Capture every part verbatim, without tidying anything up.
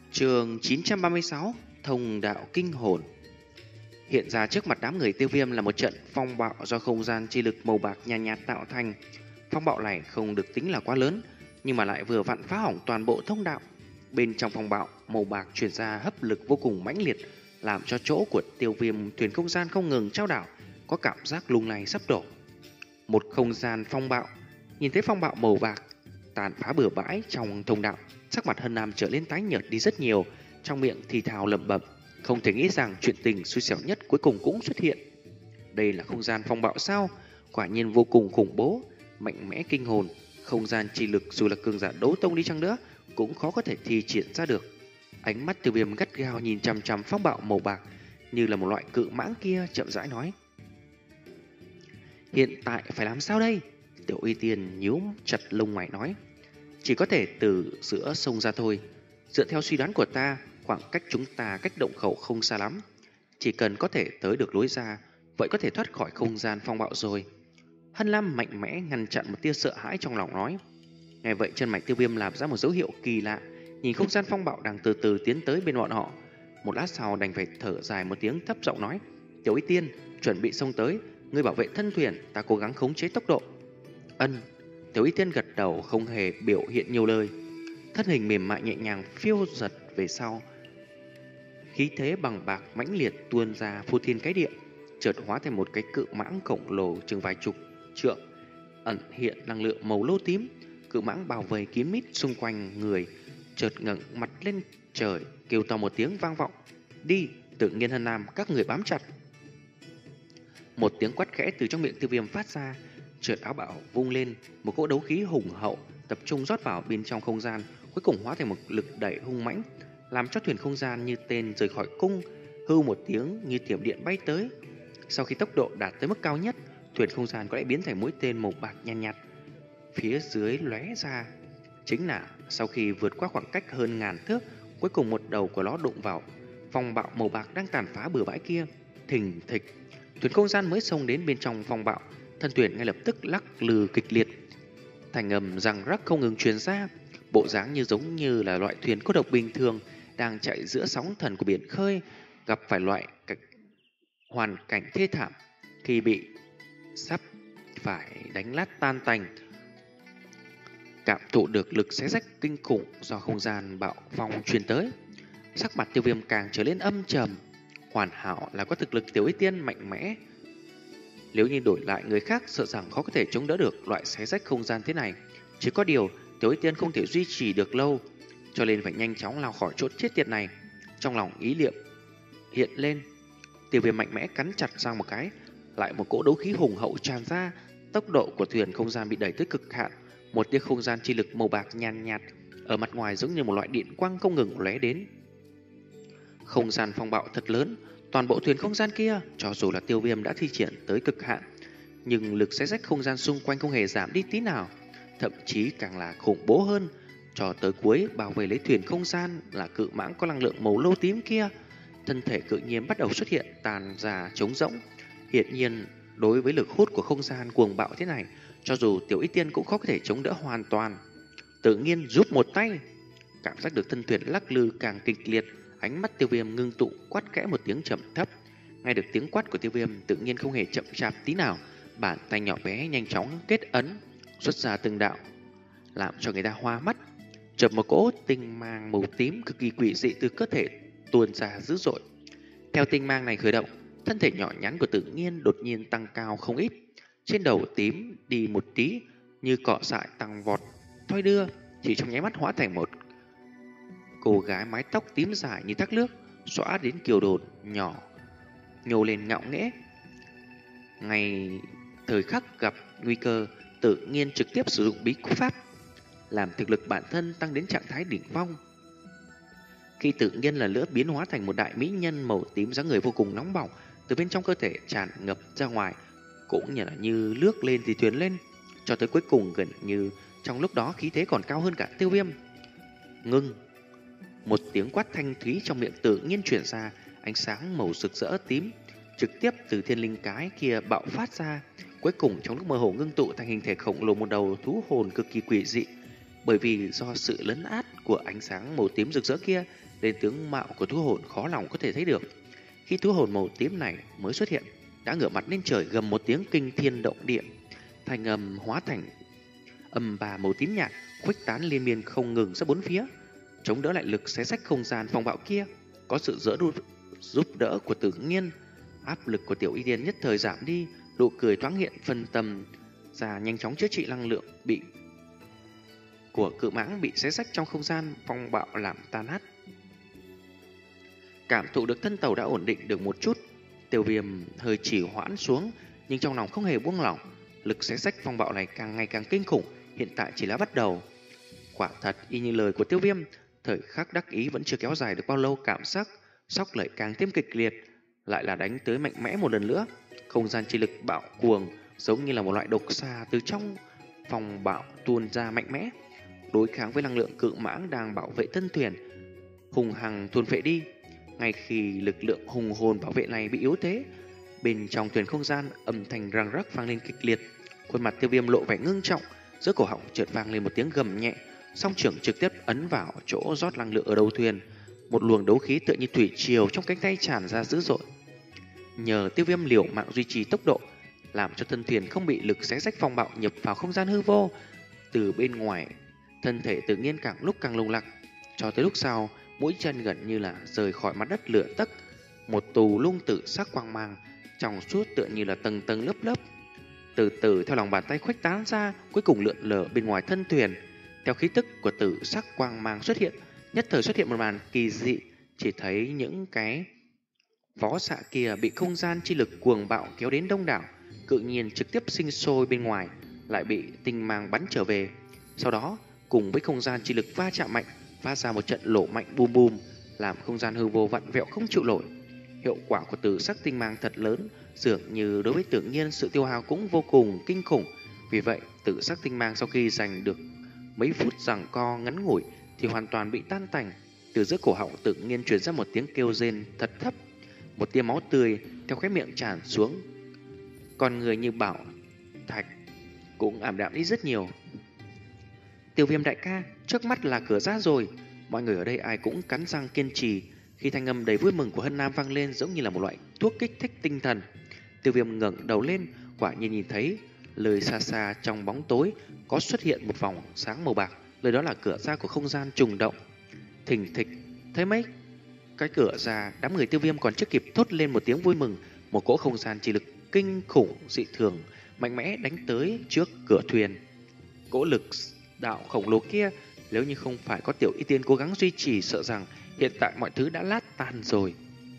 Chương chín trăm ba mươi sáu Thông đạo kinh hồn. Hiện ra trước mặt đám người Tiêu Viêm là một trận phong bạo do không gian chi lực màu bạc nhàn nhạt, nhạt tạo thành. Phong bạo này không được tính là quá lớn, nhưng mà lại vừa vặn phá hỏng toàn bộ thông đạo. Bên trong phong bạo, màu bạc truyền ra hấp lực vô cùng mãnh liệt, làm cho chỗ của Tiêu Viêm thuyền không gian không ngừng trao đảo, có cảm giác lung lay sắp đổ. Một không gian phong bạo, nhìn thấy phong bạo màu bạc tàn phá bừa bãi trong thông đạo, sắc mặt Hân Nam trở lên tái nhợt đi rất nhiều, trong miệng thì thào lẩm bẩm, không thể nghĩ rằng chuyện tình xui xẻo nhất cuối cùng cũng xuất hiện. Đây là không gian phong bạo sao? Quả nhiên vô cùng khủng bố, mạnh mẽ kinh hồn, không gian chi lực dù là cường giả đấu tông đi chăng nữa cũng khó có thể thi triển ra được. Ánh mắt Tiêu Viêm gắt gao nhìn chằm chằm phong bạo màu bạc, như là một loại cự mãng kia, chậm rãi nói: "Hiện tại phải làm sao đây?" Tiểu Y Tiên nhíu chặt lông mày nói: "Chỉ có thể từ giữa sông ra thôi. Dựa theo suy đoán của ta, khoảng cách chúng ta cách động khẩu không xa lắm. Chỉ cần có thể tới được lối ra, vậy có thể thoát khỏi không gian phong bạo rồi." Hân Lam mạnh mẽ ngăn chặn một tia sợ hãi trong lòng nói. Nghe vậy, chân mạch Tiêu Viêm làm ra một dấu hiệu kỳ lạ, nhìn không gian phong bạo đang từ từ tiến tới bên bọn họ. Một lát sau đành phải thở dài một tiếng, thấp giọng nói: "Tiểu Y Tiên, chuẩn bị xông tới, ngươi bảo vệ thân thuyền, ta cố gắng khống chế tốc độ." Ân. Tiểu Y Tiên gật đầu, không hề biểu hiện nhiều lời. Thân hình mềm mại nhẹ nhàng phiêu giật về sau, khí thế bằng bạc mãnh liệt tuôn ra phô thiên cái địa, chợt hóa thành một cái cự mãng khổng lồ chừng vài chục trượng, ẩn hiện năng lượng màu lô tím. Cự mãng bao vây kín mít xung quanh người, chợt ngẩng mặt lên trời, kêu to một tiếng vang vọng: "Đi!" Tự nhiên Hân Nam, các người bám chặt. Một tiếng quát khẽ từ trong miệng Tiêu Viêm phát ra, chợt áo bào vung lên, một cỗ đấu khí hùng hậu tập trung rót vào bên trong không gian, cuối cùng hóa thành một lực đẩy hung mãnh, làm cho thuyền không gian như tên rời khỏi cung, hưu một tiếng như thiểm điện bay tới. Sau khi tốc độ đạt tới mức cao nhất, thuyền không gian có lẽ biến thành mũi tên màu bạc nhàn nhạt, nhạt, phía dưới lóe ra. Chính là sau khi vượt qua khoảng cách hơn ngàn thước, cuối cùng một đầu của nó đụng vào phong bạo màu bạc đang tàn phá bừa bãi kia. Thình thịch, thuyền không gian mới xông đến bên trong phong bạo, thân thuyền ngay lập tức lắc lư kịch liệt, thành âm răng rắc không ngừng truyền ra, bộ dáng như giống như là loại thuyền cô độc bình thường đang chạy giữa sóng thần của biển khơi, gặp phải loại cảnh, hoàn cảnh thê thảm khi bị sắp phải đánh lát tan tành. Cảm thụ được lực xé rách kinh khủng do không gian bạo phong truyền tới, sắc mặt Tiêu Viêm càng trở lên âm trầm. Hoàn hảo là có thực lực Tiểu Y Tiên mạnh mẽ, nếu như đổi lại người khác sợ rằng khó có thể chống đỡ được loại xé rách không gian thế này. Chỉ có điều Tiểu Y Tiên không thể duy trì được lâu, cho nên phải nhanh chóng lao khỏi chỗ chết tiệt này. Trong lòng ý niệm hiện lên, Tiêu Viêm mạnh mẽ cắn chặt răng một cái, lại một cỗ đấu khí hùng hậu tràn ra. Tốc độ của thuyền không gian bị đẩy tới cực hạn, một tia không gian chi lực màu bạc nhàn nhạt, nhạt ở mặt ngoài giống như một loại điện quang không ngừng lóe đến. Không gian phong bạo thật lớn, toàn bộ thuyền không gian kia cho dù là Tiêu Viêm đã thi triển tới cực hạn, nhưng lực xé rách không gian xung quanh không hề giảm đi tí nào, thậm chí càng là khủng bố hơn. Cho tới cuối, bảo vệ lấy thuyền không gian là cự mãng có năng lượng màu lô tím kia, thân thể cự nhiên bắt đầu xuất hiện tàn già trống rỗng. Hiển nhiên, đối với lực hút của không gian cuồng bạo thế này, cho dù Tiểu Y Tiên cũng khó có thể chống đỡ hoàn toàn. Tự nhiên giúp một tay, cảm giác được thân thuyền lắc lư càng kịch liệt, ánh mắt Tiêu Viêm ngưng tụ, quát khẽ một tiếng trầm thấp. Nghe được tiếng quát của Tiêu Viêm, tự nhiên không hề chậm chạp tí nào, bàn tay nhỏ bé nhanh chóng kết ấn, xuất ra từng đạo, làm cho người ta hoa mắt. Chợt một cỗ tinh mang màu tím cực kỳ quỷ dị từ cơ thể tuôn ra dữ dội. Theo tinh mang này khởi động, thân thể nhỏ nhắn của Tự Nhiên đột nhiên tăng cao không ít, trên đầu tím đi một tí, như cọ sại tăng vọt, thoi đưa, chỉ trong nháy mắt hóa thành một cô gái mái tóc tím dài như thác nước, xõa đến kiều đồn nhỏ, nhô lên ngạo nghễ. Ngay thời khắc gặp nguy cơ, Tự Nhiên trực tiếp sử dụng bí pháp, làm thực lực bản thân tăng đến trạng thái đỉnh phong. Khi Tự Nhiên lần nữa biến hóa thành một đại mỹ nhân màu tím, dáng người vô cùng nóng bỏng, từ bên trong cơ thể tràn ngập ra ngoài, cũng như là như lướt lên thì thuyền lên, cho tới cuối cùng gần như trong lúc đó khí thế còn cao hơn cả Tiêu Viêm. Ngưng! Một tiếng quát thanh thúy trong miệng Tự Nhiên truyền ra, ánh sáng màu rực rỡ tím trực tiếp từ thiên linh cái kia bạo phát ra, cuối cùng trong lúc mơ hồ ngưng tụ thành hình thể khổng lồ, một đầu thú hồn cực kỳ quỷ dị. Bởi vì do sự lấn át của ánh sáng màu tím rực rỡ kia, lên tướng mạo của thú hồn khó lòng có thể thấy được. Khi thú hồn màu tím này mới xuất hiện, đã ngửa mặt lên trời gầm một tiếng kinh thiên động địa, thành âm hóa thành âm bà màu tím nhạt khuếch tán liên miên không ngừng ra bốn phía, chống đỡ lại lực xé rách không gian phong bạo kia. Có sự dỡ đu giúp đỡ của Tự Nhiên, áp lực của Tiểu Y Tiên nhất thời giảm đi, nụ cười thoáng hiện phân tâm ra, nhanh chóng chữa trị năng lượng bị của cự mãng bị xé rách trong không gian phong bạo làm tan nát. Cảm thụ được thân tàu đã ổn định được một chút, Tiêu Viêm hơi trì hoãn xuống, nhưng trong lòng không hề buông lỏng. Lực xé rách phong bạo này càng ngày càng kinh khủng, hiện tại chỉ là bắt đầu. Quả thật y như lời của Tiêu Viêm, thời khắc đắc ý vẫn chưa kéo dài được bao lâu, cảm giác sóc lại càng thêm kịch liệt, lại là đánh tới mạnh mẽ một lần nữa. Không gian chi lực bạo cuồng giống như là một loại độc xà từ trong phong bạo tuôn ra mạnh mẽ, đối kháng với năng lượng cự mãng đang bảo vệ thân thuyền, hùng hằng tuôn phệ đi. Ngay khi lực lượng hùng hồn bảo vệ này bị yếu thế, bên trong thuyền không gian âm thanh răng rắc vang lên kịch liệt. Khuôn mặt Tiêu Viêm lộ vẻ ngưng trọng, giữa cổ họng chợt vang lên một tiếng gầm nhẹ, song trưởng trực tiếp ấn vào chỗ rót năng lượng ở đầu thuyền. Một luồng đấu khí tựa như thủy triều trong cánh tay tràn ra dữ dội. Nhờ Tiêu Viêm liều mạng duy trì tốc độ, làm cho thân thuyền không bị lực xé rách phong bạo nhập vào không gian hư vô. Từ bên ngoài, thân thể Tự Nhiên càng lúc càng lung lặc, cho tới lúc sau, mũi chân gần như là rời khỏi mặt đất lửa tấc. Một tù lung tự sắc quang mang trong suốt tựa như là tầng tầng lớp lớp, từ từ theo lòng bàn tay khuếch tán ra, cuối cùng lượn lờ bên ngoài thân thuyền. Theo khí tức của tử sắc quang mang xuất hiện, nhất thời xuất hiện một màn kỳ dị. Chỉ thấy những cái vó xạ kia bị không gian chi lực cuồng bạo kéo đến đông đảo, tự nhiên trực tiếp sinh sôi bên ngoài, lại bị tinh mang bắn trở về. Sau đó cùng với không gian chi lực va chạm mạnh, phát ra một trận nổ mạnh bùm bùm, làm không gian hư vô vặn vẹo không chịu nổi. Hiệu quả của tử sắc tinh mang thật lớn, dường như đối với Tự Nhiên sự tiêu hao cũng vô cùng kinh khủng. Vì vậy, tử sắc tinh mang sau khi giành được mấy phút giằng co ngắn ngủi thì hoàn toàn bị tan tành. Từ giữa cổ họng Tự Nhiên truyền ra một tiếng kêu rên thật thấp, một tia máu tươi theo khóe miệng tràn xuống. Con người như bảo thạch cũng ảm đạm đi rất nhiều. Tiêu Viêm đại ca, trước mắt là cửa ra rồi. Mọi người ở đây ai cũng cắn răng kiên trì. Khi thanh âm đầy vui mừng của Hân Nam vang lên giống như là một loại thuốc kích thích tinh thần, Tiêu Viêm ngẩng đầu lên, quả nhiên nhìn thấy lời xa xa trong bóng tối có xuất hiện một vòng sáng màu bạc. Lời đó là cửa ra của không gian trùng động. Thình thịch, thấy mấy cái cửa ra, đám người Tiêu Viêm còn chưa kịp thốt lên một tiếng vui mừng, một cỗ không gian chi lực kinh khủng dị thường mạnh mẽ đánh tới trước cửa thuyền. Cỗ lực đạo khổng lồ kia, nếu như không phải có Tiểu Y Tiên cố gắng duy trì, sợ rằng hiện tại mọi thứ đã lát tan rồi.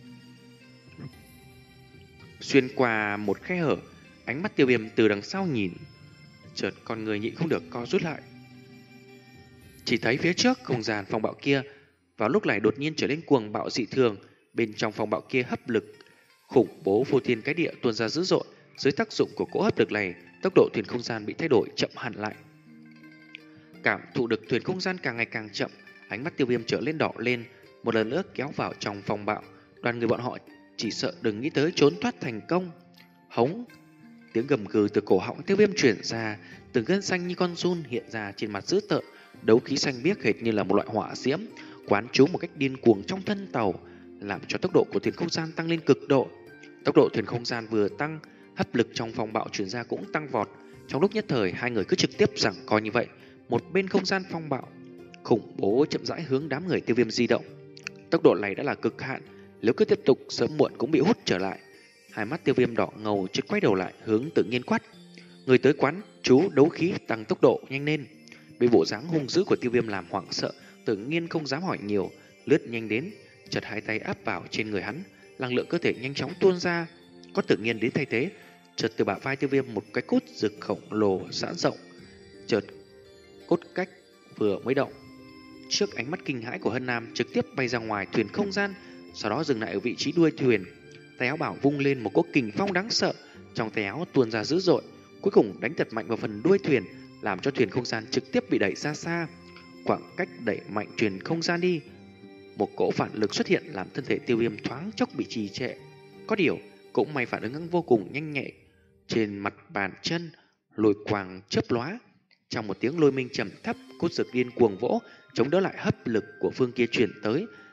Xuyên qua một khe hở, ánh mắt Tiêu Viêm từ đằng sau nhìn, chợt con người nhịn không được co rút lại. Chỉ thấy phía trước không gian phong bạo kia vào lúc này đột nhiên trở nên cuồng bạo dị thường. Bên trong phong bạo kia hấp lực khủng bố vô thiên cái địa tuôn ra dữ dội. Dưới tác dụng của cỗ hấp lực này, tốc độ thuyền không gian bị thay đổi chậm hẳn lại. Cảm thụ được thuyền không gian càng ngày càng chậm, ánh mắt Tiêu Viêm trở lên đỏ lên, một lần nữa kéo vào trong phong bạo. Đoàn người bọn họ chỉ sợ đừng nghĩ tới trốn thoát thành công. Hống! Tiếng gầm gừ từ cổ họng Tiêu Viêm truyền ra, từng gân xanh như con giun hiện ra trên mặt dữ tợn, đấu khí xanh biếc hệt như là một loại hỏa diễm quán trú một cách điên cuồng trong thân tàu, làm cho tốc độ của thuyền không gian tăng lên cực độ. Tốc độ thuyền không gian vừa tăng, hấp lực trong phong bạo truyền ra cũng tăng vọt. Trong lúc nhất thời, hai người cứ trực tiếp giằng co như vậy. Một bên không gian phong bạo khủng bố chậm rãi hướng đám người Tiêu Viêm di động. Tốc độ này đã là cực hạn, nếu cứ tiếp tục sớm muộn cũng bị hút trở lại. Hai mắt Tiêu Viêm đỏ ngầu, chợt quay đầu lại hướng Tự Nhiên quát: người tới quán chú đấu khí tăng tốc độ nhanh lên. Bị bộ dáng hung dữ của Tiêu Viêm làm hoảng sợ, Tự Nhiên không dám hỏi nhiều, lướt nhanh đến, chợt hai tay áp vào trên người hắn, năng lượng cơ thể nhanh chóng tuôn ra. Có Tự Nhiên đến thay thế, chợt từ bả vai Tiêu Viêm một cái cốt rực khổng lồ giãn rộng, chợt cốt cách vừa mới động, trước ánh mắt kinh hãi của Hân Nam trực tiếp bay ra ngoài thuyền không gian, sau đó dừng lại ở vị trí đuôi thuyền. Tay áo bảo vung lên một cỗ kình phong đáng sợ, trong tay áo tuôn ra dữ dội, cuối cùng đánh thật mạnh vào phần đuôi thuyền, làm cho thuyền không gian trực tiếp bị đẩy ra xa. Khoảng cách đẩy mạnh thuyền không gian đi, một cỗ phản lực xuất hiện làm thân thể Tiêu Viêm thoáng chốc bị trì trệ. Có điều cũng may phản ứng vô cùng nhanh nhạy, trên mặt bàn chân lôi quang chớp lóa. Trong một tiếng lôi minh trầm thấp, cốt dược điên cuồng vỗ, chống đỡ lại hấp lực của phương kia truyền tới,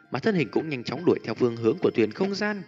mà thân hình cũng nhanh chóng đuổi theo phương hướng của thuyền không gian.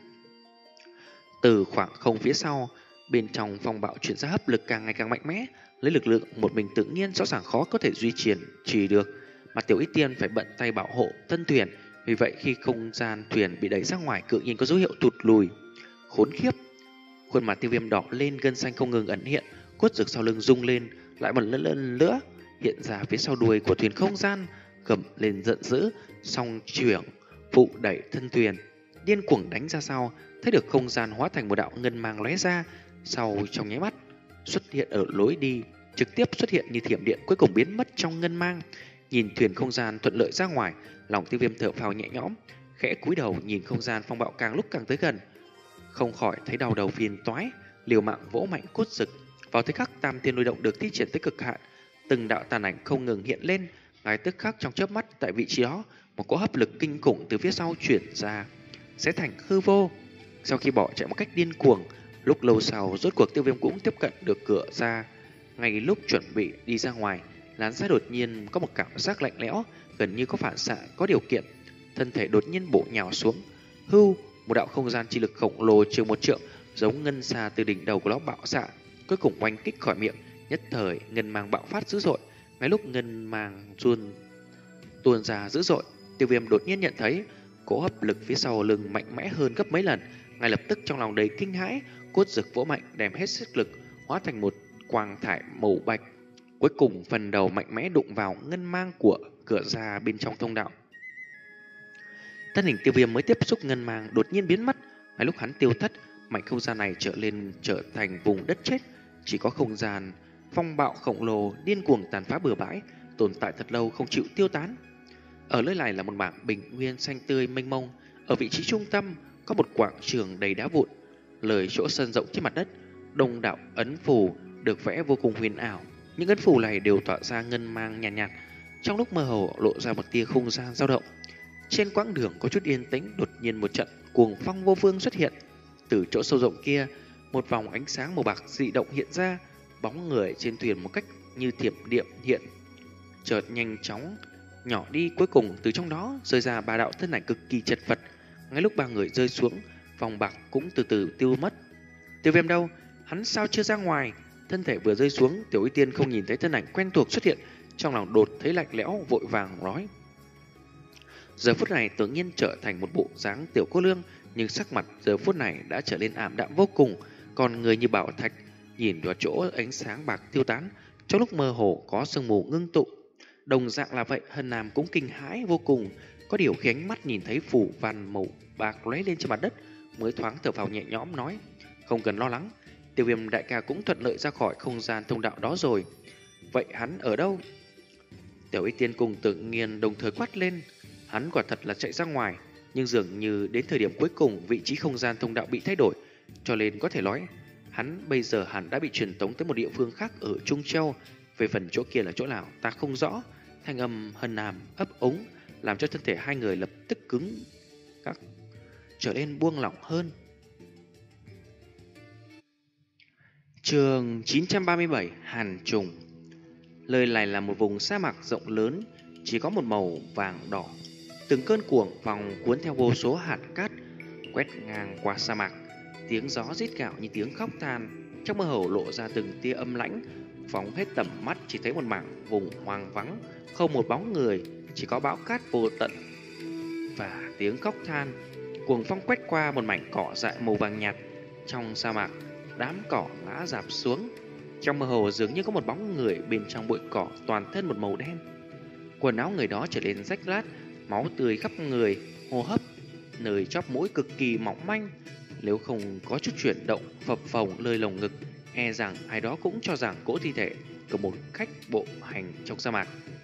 Từ khoảng không phía sau, bên trong phong bạo chuyển ra hấp lực càng ngày càng mạnh mẽ, lấy lực lượng một mình tự nhiên rõ ràng khó có thể duy trì trì được, mà Tiểu Y Tiên phải bận tay bảo hộ thân thuyền. Vì vậy khi không gian thuyền bị đẩy ra ngoài, cự nhiên có dấu hiệu tụt lùi. Khốn khiếp! Khuôn mặt Tiêu Viêm đỏ lên, gân xanh không ngừng ẩn hiện, cốt rực sau lưng rung lên, lại một lần lần nữa hiện ra phía sau đuôi của thuyền không gian, gầm lên giận dữ, song chuyển phụ đẩy thân thuyền, điên cuồng đánh ra sau. Thấy được không gian hóa thành một đạo ngân mang lóe ra, sau trong nháy mắt xuất hiện ở lối đi, trực tiếp xuất hiện như thiểm điện, cuối cùng biến mất trong ngân mang. Nhìn thuyền không gian thuận lợi ra ngoài, lòng Tiêu Viêm thở phào nhẹ nhõm, khẽ cúi đầu nhìn không gian phong bạo càng lúc càng tới gần, không khỏi thấy đau đầu phiền toái, liều mạng vỗ mạnh cốt rực. Vào thời khắc tam thiên lôi động được thi triển tới cực hạn, từng đạo tàn ảnh không ngừng hiện lên, ngay tức khắc trong chớp mắt tại vị trí đó, một cỗ hấp lực kinh khủng từ phía sau chuyển ra, sẽ thành hư vô. Sau khi bỏ chạy một cách điên cuồng, lúc lâu sau rốt cuộc Tiêu Viêm cũng tiếp cận được cửa ra. Ngay lúc chuẩn bị đi ra ngoài, làn da đột nhiên có một cảm giác lạnh lẽo, gần như có phản xạ có điều kiện, thân thể đột nhiên bổ nhào xuống. Hưu, một đạo không gian chi lực khổng lồ chừng một trượng, giống ngân xa từ đỉnh đầu của nó bạo xạ, cuối cùng oanh kích khỏi miệng. Nhất thời ngân mang bạo phát dữ dội. Ngay lúc ngân mang tuôn tuôn ra dữ dội, Tiêu Viêm đột nhiên nhận thấy cỗ hấp lực phía sau lưng mạnh mẽ hơn gấp mấy lần. Ngay lập tức trong lòng đầy kinh hãi, cốt rực vỗ mạnh đem hết sức lực hóa thành một quang thải màu bạch, cuối cùng phần đầu mạnh mẽ đụng vào ngân mang của cửa ra bên trong thông đạo. Thân hình Tiêu Viêm mới tiếp xúc ngân mang đột nhiên biến mất. Ngay lúc hắn tiêu thất, mảnh không gian này trở lên trở thành vùng đất chết, chỉ có không gian phong bạo khổng lồ điên cuồng tàn phá bừa bãi, tồn tại thật lâu không chịu tiêu tán. Ở nơi này là một mảng bình nguyên xanh tươi mênh mông, ở vị trí trung tâm có một quảng trường đầy đá vụn, lời chỗ sân rộng trên mặt đất, đông đảo ấn phù được vẽ vô cùng huyền ảo. Những ấn phù này đều tỏa ra ngân mang nhàn nhạt, nhạt, trong lúc mơ hồ lộ ra một tia không gian dao động. Trên quãng đường có chút yên tĩnh, đột nhiên một trận cuồng phong vô phương xuất hiện. Từ chỗ sâu rộng kia, một vòng ánh sáng màu bạc dị động hiện ra, bóng người trên thuyền một cách như thiểm điện hiện, chợt nhanh chóng nhỏ đi, cuối cùng từ trong đó rơi ra ba đạo thân ảnh cực kỳ chật vật. Ngay lúc ba người rơi xuống, vòng bạc cũng từ từ tiêu mất. Tiêu Viêm đâu? Hắn sao chưa ra ngoài? Thân thể vừa rơi xuống, Tiểu Y Tiên không nhìn thấy thân ảnh quen thuộc xuất hiện, trong lòng đột thấy lạnh lẽo, vội vàng nói. Giờ phút này tự nhiên trở thành một bộ dáng tiểu cô nương, nhưng sắc mặt giờ phút này đã trở nên ảm đạm vô cùng, còn người như bảo thạch, nhìn vào chỗ ánh sáng bạc tiêu tán, trong lúc mơ hồ có sương mù ngưng tụ. Đồng dạng là vậy, Hân Nam cũng kinh hãi vô cùng, có điều khi ánh mắt nhìn thấy phủ văn màu bạc lóe lên trên mặt đất, mới thoáng thở phào nhẹ nhõm nói: không cần lo lắng, Tiêu Viêm đại ca cũng thuận lợi ra khỏi không gian thông đạo đó rồi. Vậy hắn ở đâu? Tiểu Y Tiên cùng Tự Nhiên đồng thời quát lên. Hắn quả thật là chạy ra ngoài, nhưng dường như đến thời điểm cuối cùng vị trí không gian thông đạo bị thay đổi, cho nên có thể nói hắn bây giờ hẳn đã bị truyền tống tới một địa phương khác ở Trung Châu. Về phần chỗ kia là chỗ nào ta không rõ. Thanh âm Hân Nam ấp úng làm cho thân thể hai người lập tức cứng các trở nên buông lỏng hơn. Chương chín trăm ba mươi bảy, Hàn Trùng. Nơi này là một vùng sa mạc rộng lớn, chỉ có một màu vàng đỏ. Từng cơn cuồng phong cuốn theo vô số hạt cát quét ngang qua sa mạc, tiếng gió rít gào như tiếng khóc than, trong mơ hồ lộ ra từng tia âm lãnh. Phóng hết tầm mắt chỉ thấy một mảng vùng hoang vắng, không một bóng người, chỉ có bão cát vô tận và tiếng khóc than. Cuồng phong quét qua một mảnh cỏ dại màu vàng nhạt trong sa mạc, đám cỏ ngã rạp xuống. Trong mơ hồ dường như có một bóng người bên trong bụi cỏ, toàn thân một màu đen. Quần áo người đó trở nên rách rát, máu tươi khắp người, hô hấp nơi chóp mũi cực kỳ mỏng manh. Nếu không có chút chuyển động phập phồng nơi lồng ngực, e rằng ai đó cũng cho rằng cỗ thi thể của một khách bộ hành trong sa mạc.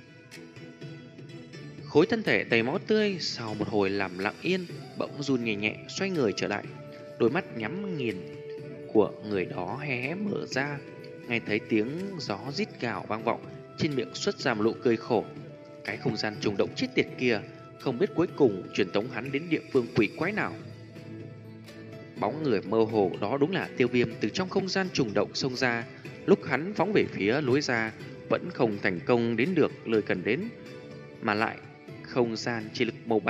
Khối thân thể đầy máu tươi sau một hồi làm lặng yên, bỗng run nhẹ nhẹ xoay người trở lại, đôi mắt nhắm nghiền của người đó hé hé mở ra. Nghe thấy tiếng gió rít gào vang vọng, trên miệng xuất ra một nụ cười khổ. Cái không gian trùng động chết tiệt kia, không biết cuối cùng truyền tống hắn đến địa phương quỷ quái nào. Bóng người mơ hồ đó đúng là Tiêu Viêm từ trong không gian trùng động xông ra. Lúc hắn phóng về phía lối ra, vẫn không thành công đến được nơi cần đến, mà lại không gian chi lực màu bạc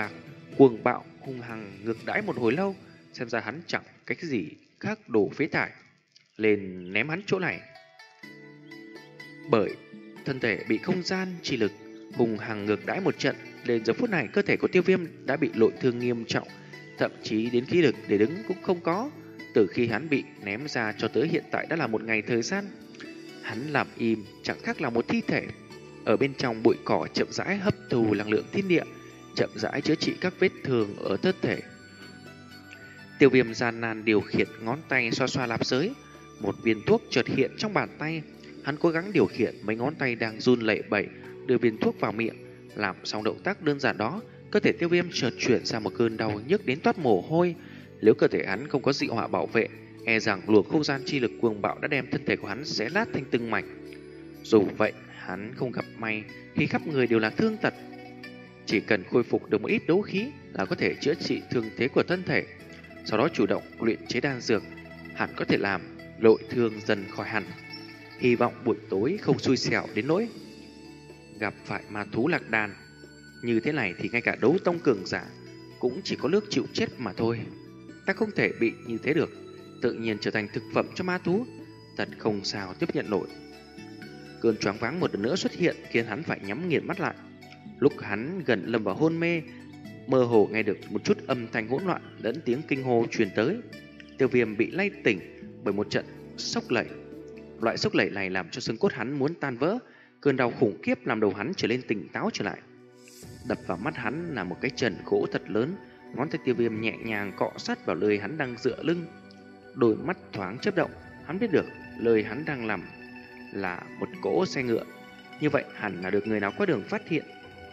cuồng bạo hung hăng ngược đãi một hồi lâu, xem ra hắn chẳng cách gì khác đổ phế thải lên ném hắn chỗ này. Bởi thân thể bị không gian chi lực hung hăng ngược đãi một trận, đến giờ phút này cơ thể của Tiêu Viêm đã bị nội thương nghiêm trọng, thậm chí đến khí lực để đứng cũng không có. Từ khi hắn bị ném ra cho tới hiện tại đã là một ngày thời gian. Hắn làm im chẳng khác là một thi thể. Ở bên trong bụi cỏ chậm rãi hấp thu năng lượng thiên địa, chậm rãi chữa trị các vết thương ở thân thể. Tiêu Viêm gian nan điều khiển ngón tay xoa xoa lạp giới, một viên thuốc chợt hiện trong bàn tay. Hắn cố gắng điều khiển mấy ngón tay đang run lẩy bẩy đưa viên thuốc vào miệng. Làm xong động tác đơn giản đó, cơ thể Tiêu Viêm chợt chuyển sang một cơn đau nhức đến toát mồ hôi. Nếu cơ thể hắn không có dị hỏa bảo vệ, e rằng luồng không gian chi lực cuồng bạo đã đem thân thể của hắn xé lát thành từng mảnh. Dù vậy, hắn không gặp may khi khắp người đều là thương tật. Chỉ cần khôi phục được một ít đấu khí là có thể chữa trị thương thế của thân thể. Sau đó chủ động luyện chế đan dược, hẳn có thể làm nội thương dần khỏi hẳn. Hy vọng buổi tối không xui xẻo đến nỗi gặp phải ma thú lạc đàn. Như thế này thì ngay cả đấu tông cường giả cũng chỉ có nước chịu chết mà thôi. Ta không thể bị như thế được, tự nhiên trở thành thực phẩm cho ma thú, thật không sao tiếp nhận nổi. Cơn choáng váng một lần nữa xuất hiện khiến hắn phải nhắm nghiền mắt lại. Lúc hắn gần lâm vào hôn mê, mơ hồ nghe được một chút âm thanh hỗn loạn lẫn tiếng kinh hô truyền tới. Tiêu Viêm bị lay tỉnh bởi một trận sốc lẩy. Loại sốc lẩy này làm cho xương cốt hắn muốn tan vỡ, cơn đau khủng khiếp làm đầu hắn trở lên tỉnh táo trở lại. Đập vào mắt hắn là một cái trần gỗ thật lớn, ngón tay Tiêu Viêm nhẹ nhàng cọ sát vào nơi hắn đang dựa lưng. Đôi mắt thoáng chớp động, hắn biết được nơi hắn đang nằm là một cỗ xe ngựa. Như vậy hẳn là được người nào qua đường phát hiện.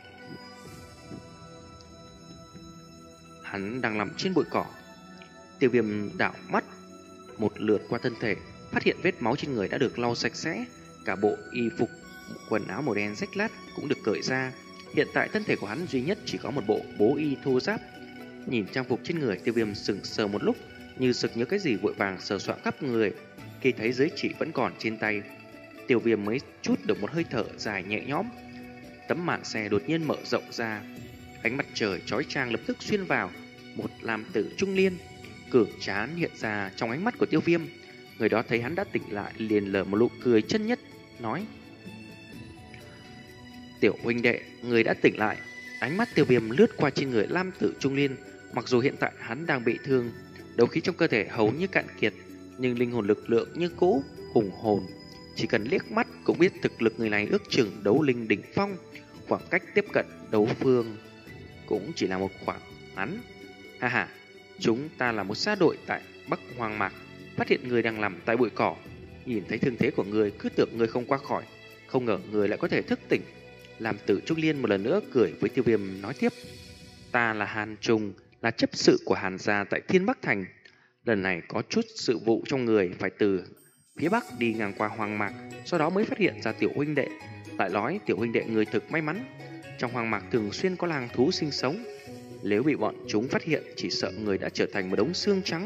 Hắn đang nằm trên bụi cỏ. Tiêu Viêm đảo mắt một lượt qua thân thể, phát hiện vết máu trên người đã được lau sạch sẽ, cả bộ y phục, quần áo màu đen rách lát cũng được cởi ra. Hiện tại thân thể của hắn duy nhất chỉ có một bộ bố y thô ráp. Nhìn trang phục trên người, Tiêu Viêm sững sờ một lúc, như sực nhớ cái gì vội vàng sờ soạn khắp người. Khi thấy giới chỉ vẫn còn trên tay, Tiêu Viêm mới chút được một hơi thở dài nhẹ nhõm. Tấm màn xe đột nhiên mở rộng ra, ánh mặt trời chói chang lập tức xuyên vào. Một nam tử trung niên cường tráng hiện ra trong ánh mắt của Tiêu Viêm. Người đó thấy hắn đã tỉnh lại liền lờ một nụ cười chân nhất, nói: "Tiểu huynh đệ, người đã tỉnh lại." Ánh mắt Tiêu Viêm lướt qua trên người nam tử trung niên. Mặc dù hiện tại hắn đang bị thương, đấu khí trong cơ thể hầu như cạn kiệt, nhưng linh hồn lực lượng như cũ hùng hồn. Chỉ cần liếc mắt cũng biết thực lực người này ước chừng đấu linh đỉnh phong. Khoảng cách tiếp cận đấu phương cũng chỉ là một khoảng ngắn. Ha ha, chúng ta là một sa đội tại Bắc Hoang Mạc, phát hiện người đang nằm tại bụi cỏ. Nhìn thấy thương thế của người cứ tưởng người không qua khỏi, không ngờ người lại có thể thức tỉnh. Làm tử Trúc Liên một lần nữa cười với Tiêu Viêm nói tiếp: "Ta là Hàn Trùng, là chấp sự của Hàn gia tại Thiên Bắc Thành. Lần này có chút sự vụ trong người, phải từ phía Bắc đi ngang qua Hoang Mạc, sau đó mới phát hiện ra tiểu huynh đệ. Lại nói tiểu huynh đệ người thực may mắn, trong Hoang Mạc thường xuyên có lang thú sinh sống. Nếu bị bọn chúng phát hiện, chỉ sợ người đã trở thành một đống xương trắng.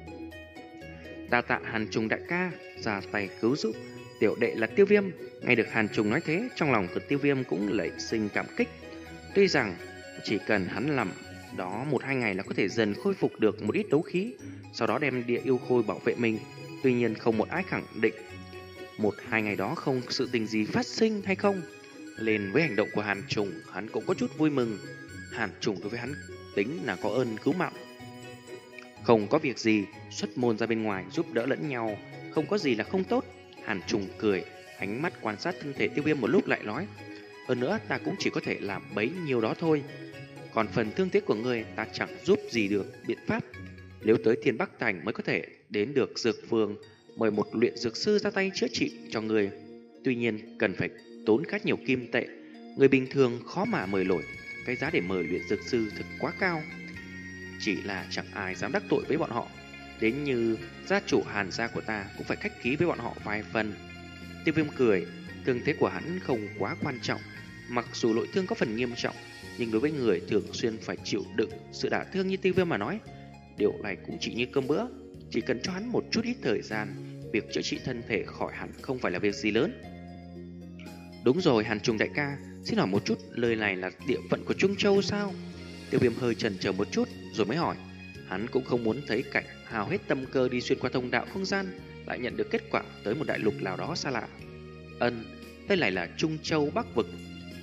Đa tạ Hàn Trùng đại ca ra tay cứu giúp tiểu đệ là Tiêu Viêm." Nghe được Hàn Trùng nói thế, trong lòng của Tiêu Viêm cũng nảy sinh cảm kích. Tuy rằng chỉ cần hắn làm đó một hai ngày là có thể dần khôi phục được một ít đấu khí, sau đó đem địa yêu khôi bảo vệ mình. Tuy nhiên không một ai khẳng định một hai ngày đó không sự tình gì phát sinh hay không. Lên với hành động của Hàn Trùng, hắn cũng có chút vui mừng. Hàn Trùng đối với hắn tính là có ơn cứu mạng. Không có việc gì, xuất môn ra bên ngoài giúp đỡ lẫn nhau, không có gì là không tốt. Hàn Trùng cười, ánh mắt quan sát thân thể Tiêu Viêm một lúc lại nói: "Hơn nữa ta cũng chỉ có thể làm bấy nhiêu đó thôi. Còn phần thương tiếc của người ta chẳng giúp gì được biện pháp. Nếu tới Thiên Bắc Thành mới có thể đến được dược phường, mời một luyện dược sư ra tay chữa trị cho người. Tuy nhiên cần phải tốn khá nhiều kim tệ, người bình thường khó mà mời nổi. Cái giá để mời luyện dược sư thực quá cao. Chỉ là chẳng ai dám đắc tội với bọn họ. Đến như gia chủ Hàn gia của ta cũng phải khách khí với bọn họ vài phần." Tiêu Viêm cười, thương thế của hắn không quá quan trọng. Mặc dù nội thương có phần nghiêm trọng, nhưng đối với người thường xuyên phải chịu đựng sự đả thương như Tiêu Viêm mà nói, điều này cũng chỉ như cơm bữa. Chỉ cần cho hắn một chút ít thời gian, việc chữa trị thân thể khỏi hẳn không phải là việc gì lớn. "Đúng rồi Hàn Trùng đại ca, xin hỏi một chút, lời này là địa phận của Trung Châu sao?" Tiêu Viêm hơi chần chờ một chút rồi mới hỏi. Hắn cũng không muốn thấy cảnh hào hết tâm cơ đi xuyên qua thông đạo không gian lại nhận được kết quả tới một đại lục nào đó xa lạ. Ân, đây này là Trung Châu Bắc Vực.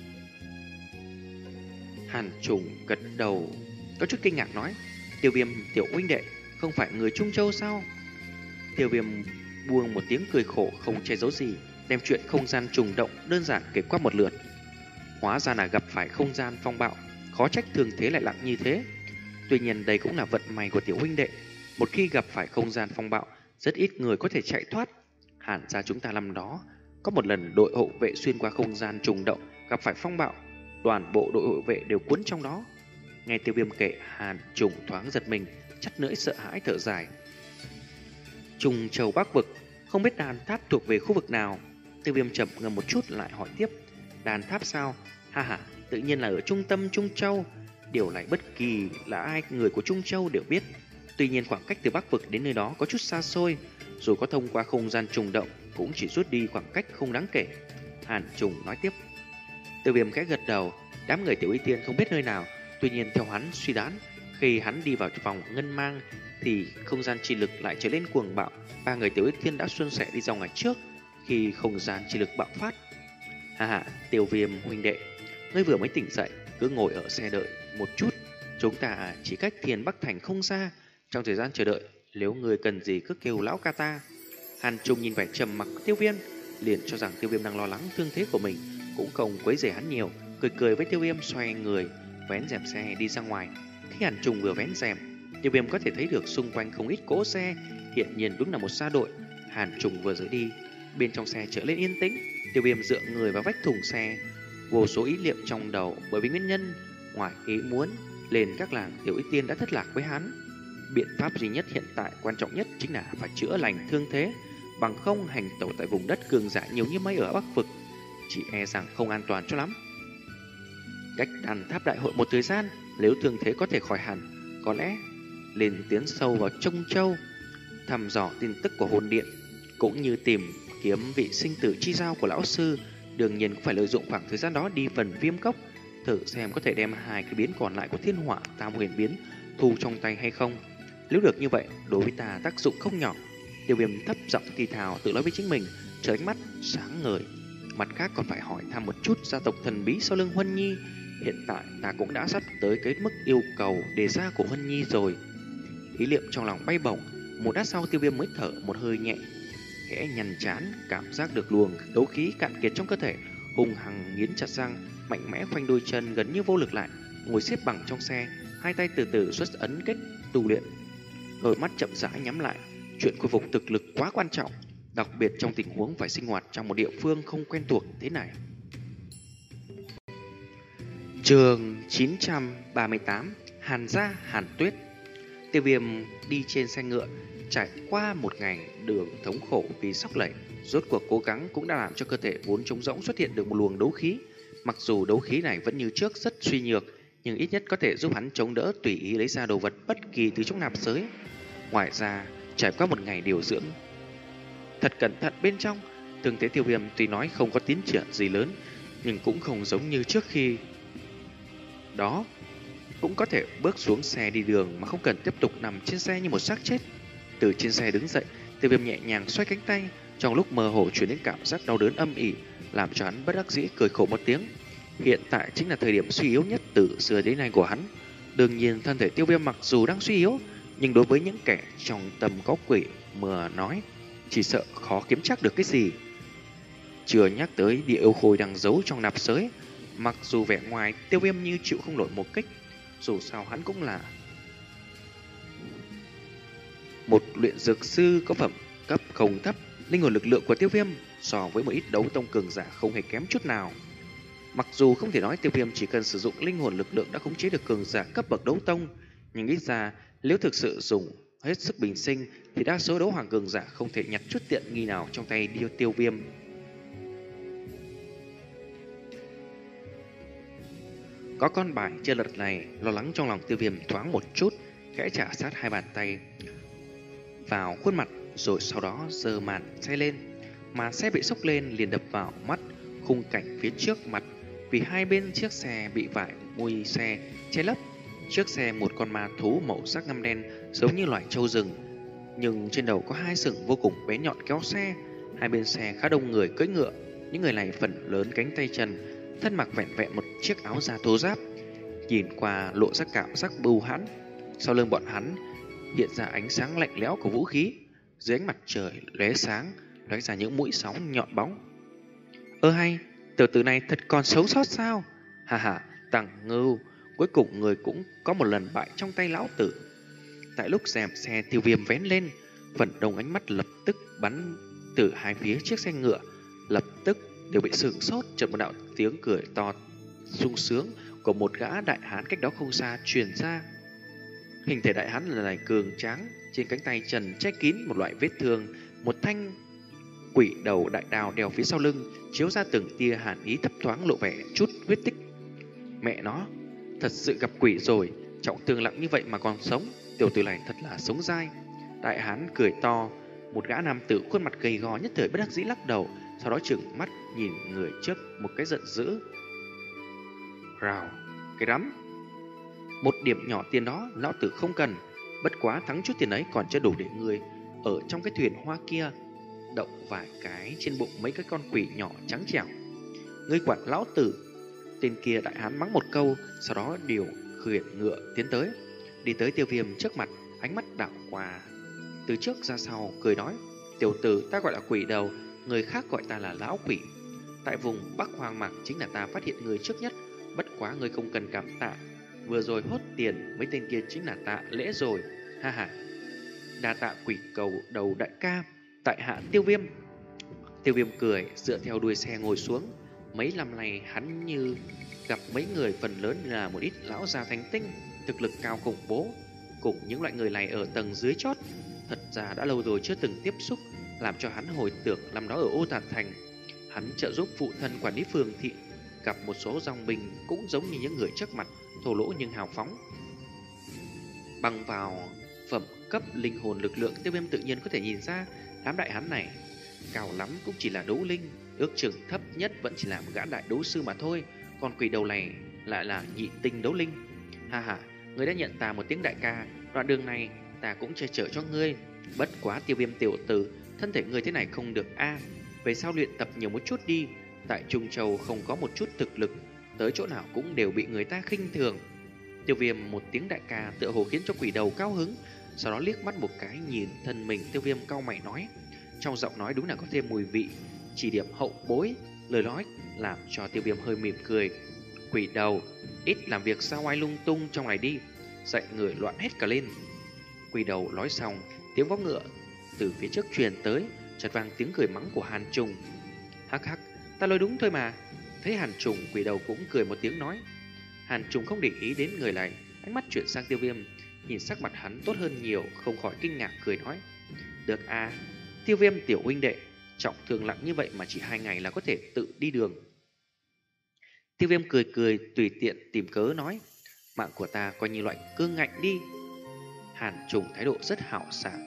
Hàn Trùng gật đầu, có chút kinh ngạc nói. Tiêu Viêm tiểu huynh đệ, không phải người Trung Châu sao? Tiêu Viêm buông một tiếng cười khổ không che giấu gì, đem chuyện không gian trùng động đơn giản kể qua một lượt. Hóa ra là gặp phải không gian phong bạo, khó trách thương thế lại nặng như thế. Tuy nhiên đây cũng là vận may của tiểu huynh đệ. Một khi gặp phải không gian phong bạo, rất ít người có thể chạy thoát. Hẳn ra chúng ta năm đó có một lần đội hộ vệ xuyên qua không gian trùng động, gặp phải phong bạo, toàn bộ đội hộ vệ đều cuốn trong đó. Nghe Tiêu Viêm kể, Hàn Trùng thoáng giật mình, chắt lưỡi sợ hãi thở dài. Trung Châu Bắc Vực, không biết đàn tháp thuộc về khu vực nào? Tiêu Viêm chậm ngâm một chút lại hỏi tiếp. Đàn tháp sao? Ha ha, tự nhiên là ở trung tâm Trung Châu. Điều này bất kỳ là ai người của Trung Châu đều biết. Tuy nhiên khoảng cách từ Bắc Vực đến nơi đó có chút xa xôi, dù có thông qua không gian trùng động cũng chỉ rút đi khoảng cách không đáng kể. Hàn Trùng nói tiếp. Tiêu Viêm khẽ gật đầu, đám người Tiểu Y Tiên không biết nơi nào. Tuy nhiên theo hắn suy đoán, khi hắn đi vào vòng ngân mang thì không gian chi lực lại trở lên cuồng bạo. Ba người Tiểu Y Tiên đã suôn sẻ đi ra ngoài trước khi không gian chi lực bạo phát. Ha ha, Tiêu Viêm huynh đệ, ngươi vừa mới tỉnh dậy, cứ ngồi ở xe đợi một chút. Chúng ta chỉ cách Thiên Bắc Thành không xa. Trong thời gian chờ đợi, nếu ngươi cần gì cứ kêu lão ca ta. Hàn Trung nhìn vẻ trầm mặc Tiêu Viêm, liền cho rằng Tiêu Viêm đang lo lắng thương thế của mình, cũng không quấy rầy hắn nhiều, cười cười với Tiêu Viêm, xoay người vén rèm xe đi ra ngoài. Khi Hàn Trung vừa vén rèm, Tiêu Viêm có thể thấy được xung quanh không ít cỗ xe, hiện nhiên đúng là một sa đội. Hàn Trung vừa rời đi, bên trong xe trở lên yên tĩnh. Tiêu Viêm dựa người vào vách thùng xe, vô số ý niệm trong đầu, bởi vì nguyên nhân ngoài ý muốn lên các làng Tiểu Y Tiên đã thất lạc với hắn. Biện pháp duy nhất hiện tại quan trọng nhất chính là phải chữa lành thương thế, bằng không hành tẩu tại vùng đất cường giả nhiều như mây ở Bắc Vực chỉ e rằng không an toàn cho lắm. Cách đàn tháp đại hội một thời gian, nếu thương thế có thể khỏi hẳn, có lẽ lên tiến sâu vào Trung Châu, thăm dò tin tức của hồn điện, cũng như tìm kiếm vị sinh tử chi giao của lão sư. Đương nhiên cũng phải lợi dụng khoảng thời gian đó đi phần Viêm Cốc, thử xem có thể đem hai cái biến còn lại của Thiên Hỏa Tam Huyền biến thu trong tay hay không. Nếu được như vậy, đối với ta tác dụng không nhỏ. Tiêu Viêm thấp giọng thì thào tự nói với chính mình, trở ánh mắt sáng ngời. Mặt khác còn phải hỏi thăm một chút gia tộc thần bí sau lưng Huân Nhi. Hiện tại ta cũng đã sắp tới cái mức yêu cầu đề ra của Huân Nhi rồi. Ý niệm trong lòng bay bổng, một lát sau Tiêu Viêm mới thở một hơi nhẹ, khẽ nhăn trán, cảm giác được luồng đấu khí cạn kiệt trong cơ thể, hung hăng nghiến chặt răng, mạnh mẽ khoanh đôi chân gần như vô lực lại, ngồi xếp bằng trong xe, hai tay từ từ xuất ấn kết tu luyện. Đôi mắt chậm rãi nhắm lại, chuyện khôi phục thực lực quá quan trọng, đặc biệt trong tình huống phải sinh hoạt trong một địa phương không quen thuộc thế này. Chương chín trăm ba mươi tám, Hàn Gia Hàn Tuyết. Tiêu Viêm đi trên xe ngựa, trải qua một ngày đường thống khổ vì sóc lẩy, rốt cuộc cố gắng cũng đã làm cho cơ thể vốn trống rỗng xuất hiện được một luồng đấu khí. Mặc dù đấu khí này vẫn như trước rất suy nhược, nhưng ít nhất có thể giúp hắn chống đỡ tùy ý lấy ra đồ vật bất kỳ từ trong nạp giới. Ngoài ra, trải qua một ngày điều dưỡng thật cẩn thận bên trong, thương thế Tiêu Viêm tuy nói không có tiến triển gì lớn, nhưng cũng không giống như trước khi đó. Cũng có thể bước xuống xe đi đường mà không cần tiếp tục nằm trên xe như một xác chết. Từ trên xe đứng dậy, Tiêu Viêm nhẹ nhàng xoay cánh tay, trong lúc mơ hồ truyền đến cảm giác đau đớn âm ỉ, làm cho hắn bất đắc dĩ cười khổ một tiếng. Hiện tại chính là thời điểm suy yếu nhất từ xưa đến nay của hắn. Đương nhiên thân thể Tiêu Viêm mặc dù đang suy yếu, nhưng đối với những kẻ trong tâm có quỷ mà nói, chỉ sợ khó kiếm chắc được cái gì. Chưa nhắc tới địa yêu khôi đang giấu trong nạp giới. Mặc dù vẻ ngoài Tiêu Viêm như chịu không nổi một kích, dù sao hắn cũng là một luyện dược sư có phẩm cấp không thấp. Linh hồn lực lượng của Tiêu Viêm so với một ít đấu tông cường giả không hề kém chút nào. Mặc dù không thể nói Tiêu Viêm chỉ cần sử dụng linh hồn lực lượng đã khống chế được cường giả cấp bậc đấu tông, nhưng ít ra nếu thực sự dùng hết sức bình sinh thì đa số đấu hoàng cường giả không thể nhặt chút tiện nghi nào trong tay điêu Tiêu Viêm. Có con bài chơi lật này, lo lắng trong lòng Tiêu Viêm thoáng một chút, khẽ trả sát hai bàn tay vào khuôn mặt, rồi sau đó giơ màn xe lên. Màn xe bị sốc lên liền đập vào mắt khung cảnh phía trước mặt, vì hai bên chiếc xe bị vải mui xe che lấp, Trước xe một con ma thú màu sắc ngăm đen giống như loài trâu rừng, nhưng trên đầu có hai sừng vô cùng bé nhọn kéo xe. Hai bên xe khá đông người cưỡi ngựa, những người này phần lớn cánh tay chân, thân mặc vẹn vẹn một chiếc áo da thô ráp, nhìn qua lộ ra cảm giác bưu hãn. Sau lưng bọn hắn hiện ra ánh sáng lạnh lẽo của vũ khí, dưới ánh mặt trời lóe sáng, lóe ra những mũi sóng nhọn bóng. Ơ hay, tiểu tử này thật còn sống sót sao? Hà hà, Tằng Ngưu, cuối cùng người cũng có một lần bại trong tay lão tử. Tại lúc rèm xe Tiêu Viêm vén lên, phần đông ánh mắt lập tức bắn từ hai phía chiếc xe ngựa, lập tức đều bị sửng sốt. Chợt một đạo tiếng cười to sung sướng của một gã đại hán cách đó không xa truyền ra. Hình thể đại hán lần này cường tráng, trên cánh tay trần che kín một loại vết thương, một thanh quỷ đầu đại đao đeo phía sau lưng, chiếu ra từng tia hàn ý thấp thoáng lộ vẻ chút huyết tích. Mẹ nó, thật sự gặp quỷ rồi, trọng thương nặng như vậy mà còn sống, tiểu tử này thật là sống dai. Đại hán cười to, một gã nam tử khuôn mặt gầy gò nhất thời bất đắc dĩ lắc đầu, sau đó trừng mắt nhìn người trước một cái giận dữ. Rào, cái rắm, một điểm nhỏ tiền đó lão tử không cần, bất quá thắng chút tiền ấy còn chưa đủ để người ở trong cái thuyền hoa kia động vài cái trên bụng mấy cái con quỷ nhỏ trắng trẻo. Ngươi quản lão tử. Tên kia đại hán mắng một câu, sau đó điều khiển ngựa tiến tới, đi tới Tiêu Viêm trước mặt, ánh mắt đảo qua từ trước ra sau, cười nói: tiểu tử, ta gọi là quỷ đầu, người khác gọi ta là lão quỷ. Tại vùng Bắc Hoang Mạc chính là ta phát hiện người trước nhất, bất quá người không cần cảm tạ, vừa rồi hốt tiền mấy tên kia chính là tạ lễ rồi. Ha ha, đa tạ quỷ cầu đầu đại ca, tại hạ Tiêu Viêm. Tiêu Viêm cười, dựa theo đuôi xe ngồi xuống. Mấy năm nay hắn như gặp mấy người, phần lớn là một ít lão già thành tinh, thực lực cao khủng bố, cùng những loại người này ở tầng dưới chót. Thật ra đã lâu rồi chưa từng tiếp xúc, làm cho hắn hồi tưởng năm đó ở Ô Tản Thành, hắn trợ giúp phụ thân quản lý phường thị, gặp một số dòng binh cũng giống như những người trước mặt, thô lỗ nhưng hào phóng. Bằng vào phẩm cấp linh hồn lực lượng, Tiêu Viêm tự nhiên có thể nhìn ra đám đại hán này cao lắm cũng chỉ là đấu linh, ước chừng thấp nhất vẫn chỉ là một gã đại đấu sư mà thôi. Còn quỷ đầu này lại là nhị tinh đấu linh. Ha ha, ngươi đã nhận ta một tiếng đại ca, đoạn đường này ta cũng che chở cho ngươi. Bất quá Tiêu Viêm tiểu tử, thân thể ngươi thế này không được a à. Về sau luyện tập nhiều một chút đi. Tại Trung Châu không có một chút thực lực, tới chỗ nào cũng đều bị người ta khinh thường. Tiêu Viêm một tiếng đại ca tựa hồ khiến cho quỷ đầu cao hứng, sau đó liếc mắt một cái nhìn thân mình. Tiêu Viêm cau mày nói, trong giọng nói đúng là có thêm mùi vị chỉ điểm hậu bối. Lời nói làm cho Tiêu Viêm hơi mỉm cười. Quỷ đầu, ít làm việc sao oai lung tung trong này đi, dạy người loạn hết cả lên. Quỷ đầu nói xong, tiếng vó ngựa từ phía trước truyền tới, chợt vang tiếng cười mắng của Hàn Trùng. Hắc hắc, ta nói đúng thôi mà. Thấy Hàn Trùng, quỷ đầu cũng cười một tiếng nói. Hàn Trùng không để ý đến người này, ánh mắt chuyển sang Tiêu Viêm, nhìn sắc mặt hắn tốt hơn nhiều, không khỏi kinh ngạc cười nói, được à, Tiêu Viêm tiểu huynh đệ, trọng thương nặng như vậy mà chỉ hai ngày là có thể tự đi đường. Tiêu Viêm cười cười tùy tiện tìm cớ nói, mạng của ta coi như loại cương ngạnh đi. Hàn Trùng thái độ rất hào sảng,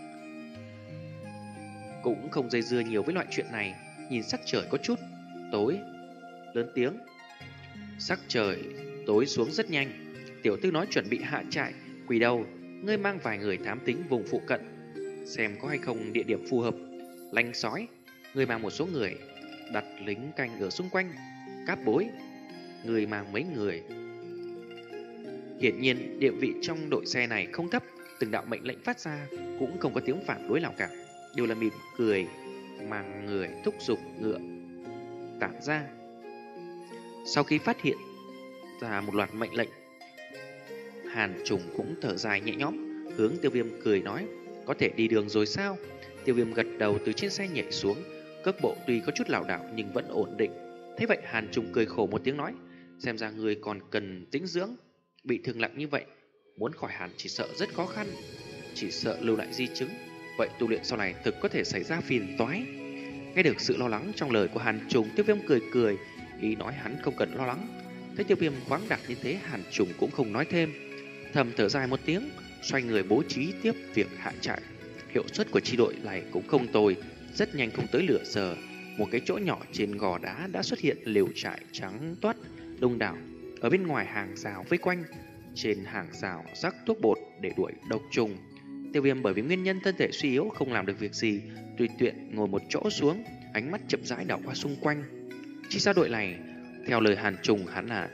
cũng không dây dưa nhiều với loại chuyện này, nhìn sắc trời có chút tối, lớn tiếng, sắc trời tối xuống rất nhanh, tiểu tư nói chuẩn bị hạ trại. Quỷ đầu, ngươi mang vài người thám tính vùng phụ cận, xem có hay không địa điểm phù hợp. Lanh sói, ngươi mang một số người đặt lính canh ở xung quanh. Cáp bối, ngươi mang mấy người. Hiển nhiên địa vị trong đội xe này không thấp, từng đạo mệnh lệnh phát ra cũng không có tiếng phản đối nào cả, đều là mỉm cười mang người thúc giục ngựa tản ra. Sau khi phát hiện ra một loạt mệnh lệnh, Hàn Trùng cũng thở dài nhẹ nhõm, hướng Tiêu Viêm cười nói, có thể đi đường rồi sao? Tiêu Viêm gật đầu, từ trên xe nhảy xuống, cước bộ tuy có chút lảo đảo nhưng vẫn ổn định. Thế vậy Hàn Trùng cười khổ một tiếng nói, xem ra người còn cần tĩnh dưỡng, bị thương nặng như vậy, muốn khỏi hẳn chỉ sợ rất khó khăn, chỉ sợ lưu lại di chứng, vậy tu luyện sau này thực có thể xảy ra phiền toái. Nghe được sự lo lắng trong lời của Hàn Trùng, Tiêu Viêm cười cười, ý nói hắn không cần lo lắng. Thấy Tiêu Viêm khoáng đạt như thế, Hàn Trùng cũng không nói thêm, thầm thở dài một tiếng, xoay người bố trí tiếp việc hạ trại. Hiệu suất của chi đội này cũng không tồi, rất nhanh không tới nửa giờ, một cái chỗ nhỏ trên gò đá đã xuất hiện lều trại trắng toát đông đảo. Ở bên ngoài hàng rào vây quanh, trên hàng rào rắc thuốc bột để đuổi độc trùng. Tiêu Viêm bởi vì nguyên nhân thân thể suy yếu không làm được việc gì, tùy tiện ngồi một chỗ xuống, ánh mắt chậm rãi đảo qua xung quanh. Chi Sa đội này, theo lời Hàn Trùng, hắn là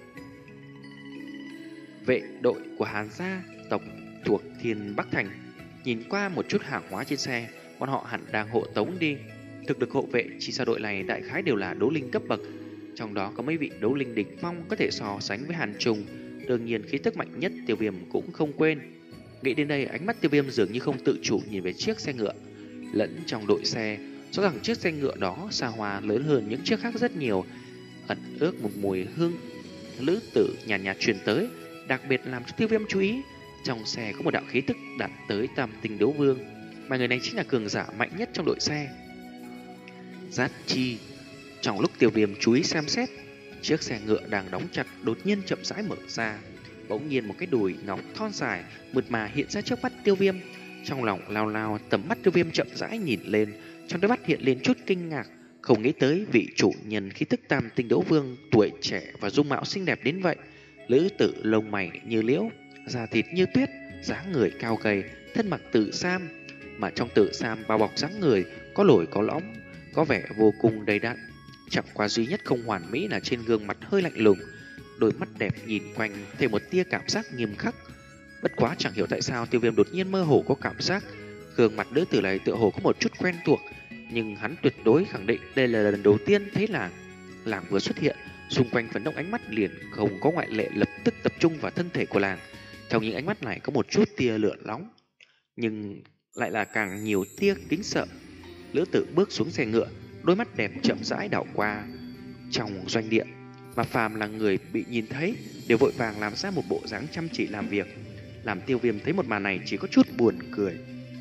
vệ đội của Hàn gia tộc thuộc Thiên Bắc Thành. Nhìn qua một chút hàng hóa trên xe, bọn họ hẳn đang hộ tống đi. Thực lực hộ vệ Chi Sa đội này đại khái đều là đấu linh cấp bậc, trong đó có mấy vị đấu linh đỉnh phong có thể so sánh với Hàn Trùng. Đương nhiên khí tức mạnh nhất Tiêu Viêm cũng không quên. Nghĩ đến đây, ánh mắt Tiêu Viêm dường như không tự chủ nhìn về chiếc xe ngựa lẫn trong đội xe. Rõ ràng chiếc xe ngựa đó xa hoa lớn hơn những chiếc khác rất nhiều, ẩn ước một mùi hương lữ tử nhàn nhạt, nhạt truyền tới. Đặc biệt làm cho Tiêu Viêm chú ý, trong xe có một đạo khí tức đạt tới tam tinh đấu vương, mà người này chính là cường giả mạnh nhất trong đội xe, Giác Chi. Trong lúc Tiêu Viêm chú ý xem xét, chiếc xe ngựa đang đóng chặt đột nhiên chậm rãi mở ra. Bỗng nhiên một cái đùi ngọc thon dài mượt mà hiện ra trước mắt Tiêu Viêm. Trong lòng lao lao, tầm mắt Tiêu Viêm chậm rãi nhìn lên, trong đôi mắt hiện lên chút kinh ngạc, không nghĩ tới vị chủ nhân khí tức tam tinh đấu vương tuổi trẻ và dung mạo xinh đẹp đến vậy. Lữ tử lông mày như liễu, da thịt như tuyết, dáng người cao gầy, thân mặc tử sam, mà trong tử sam bao bọc dáng người có lồi có lõm, có vẻ vô cùng đầy đặn. Chẳng qua duy nhất không hoàn mỹ là trên gương mặt hơi lạnh lùng, đôi mắt đẹp nhìn quanh thêm một tia cảm giác nghiêm khắc. Bất quá chẳng hiểu tại sao Tiêu Viêm đột nhiên mơ hồ có cảm giác gương mặt nữ tử này tựa hồ có một chút quen thuộc, nhưng hắn tuyệt đối khẳng định đây là lần đầu tiên thấy làng. Làng vừa xuất hiện, xung quanh phấn động ánh mắt liền không có ngoại lệ lập tức tập trung vào thân thể của làng. Trong những ánh mắt này có một chút tia lửa nóng, nhưng lại là càng nhiều tia kính sợ. Lữ tử bước xuống xe ngựa, đôi mắt đẹp chậm rãi đảo qua trong doanh địa, mà phàm là người bị nhìn thấy đều vội vàng làm ra một bộ dáng chăm chỉ làm việc, làm Tiêu Viêm thấy một màn này chỉ có chút buồn cười.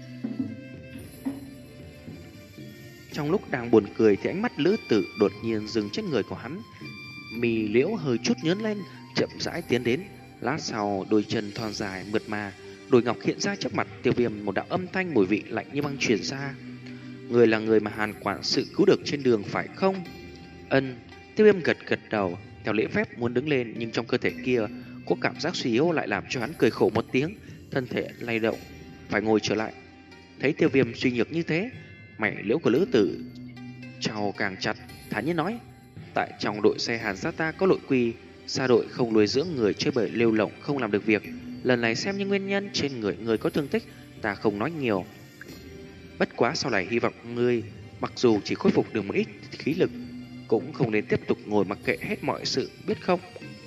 Trong lúc đang buồn cười thì ánh mắt Lữ tử đột nhiên dừng trên người của hắn, mì liễu hơi chút nhớn lên, chậm rãi tiến đến. Lát sau, đôi chân thon dài mượt mà, đôi ngọc hiện ra trước mặt Tiêu Viêm, một đạo âm thanh mùi vị lạnh như băng truyền ra. Người là người mà Hàn quản sự cứu được trên đường phải không? Ân. Tiêu Viêm gật gật đầu, theo lễ phép muốn đứng lên, nhưng trong cơ thể kia có cảm giác suy yếu lại làm cho hắn cười khổ một tiếng, thân thể lay động, phải ngồi trở lại. Thấy Tiêu Viêm suy nhược như thế, mày liễu của Lữ tử trao càng chặt, thản nhiên nói: tại trong đội xe Hàn gia ta có nội quy, xa đội không nuôi dưỡng người chơi bời lêu lỏng không làm được việc. Lần này xem như nguyên nhân trên người người có thương tích, ta không nói nhiều. Bất quá sau này hy vọng ngươi mặc dù chỉ khôi phục được một ít khí lực, cũng không nên tiếp tục ngồi mặc kệ hết mọi sự, biết không?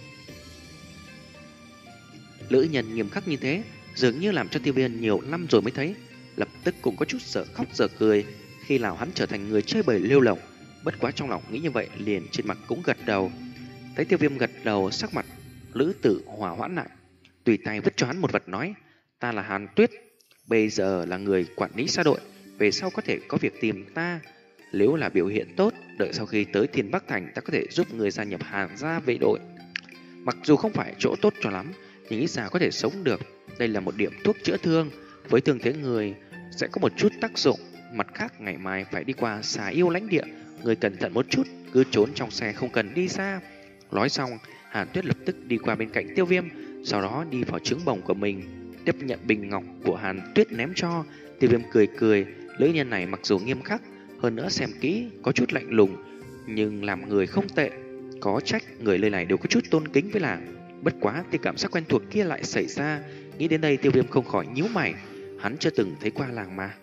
Lữ nhân nghiêm khắc như thế, dường như làm cho Tiêu Viêm nhiều năm rồi mới thấy, lập tức cũng có chút sợ khóc sợ cười. Khi nào hắn trở thành người chơi bời lêu lỏng, bất quá trong lòng nghĩ như vậy liền trên mặt cũng gật đầu. Thấy Tiêu Viêm gật đầu, sắc mặt Lữ tử hòa hoãn lại, tùy tay vứt cho hắn một vật nói: ta là Hàn Tuyết, bây giờ là người quản lý xa đội, về sau có thể có việc tìm ta. Nếu là biểu hiện tốt, đợi sau khi tới Thiên Bắc Thành, ta có thể giúp người gia nhập Hàn gia vệ đội. Mặc dù không phải chỗ tốt cho lắm, nhưng ít ra có thể sống được. Đây là một điểm thuốc chữa thương, với thương thế người sẽ có một chút tác dụng. Mặt khác, ngày mai phải đi qua xà yêu lãnh địa, người cẩn thận một chút, cứ trốn trong xe không cần đi xa. Nói xong, Hàn Tuyết lập tức đi qua bên cạnh Tiêu Viêm, sau đó đi vào trứng bồng của mình, tiếp nhận bình ngọc của Hàn Tuyết ném cho. Tiêu Viêm cười cười, lữ nhân này mặc dù nghiêm khắc, hơn nữa xem kỹ có chút lạnh lùng, nhưng làm người không tệ. Có trách người nơi này đều có chút tôn kính với làng. Bất quá thì cảm giác quen thuộc kia lại xảy ra. Nghĩ đến đây, Tiêu Viêm không khỏi nhíu mày, hắn chưa từng thấy qua làng mà.